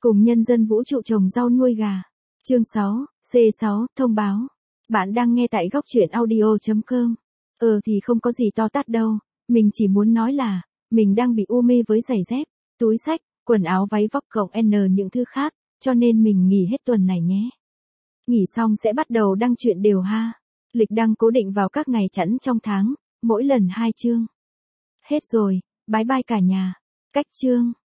Cùng nhân dân vũ trụ trồng rau nuôi gà. Chương 6, C6, thông báo. Bạn đang nghe tại góc truyện audio.com. Thì không có gì to tát đâu, mình chỉ muốn nói là, mình đang bị u mê với giày dép, túi xách, quần áo váy vóc cộng N những thứ khác, cho nên mình nghỉ hết tuần này nhé. Nghỉ xong sẽ bắt đầu đăng truyện đều ha. Lịch đăng cố định vào các ngày chẵn trong tháng, mỗi lần 2 chương. Hết rồi, bye bye cả nhà. Cách chương.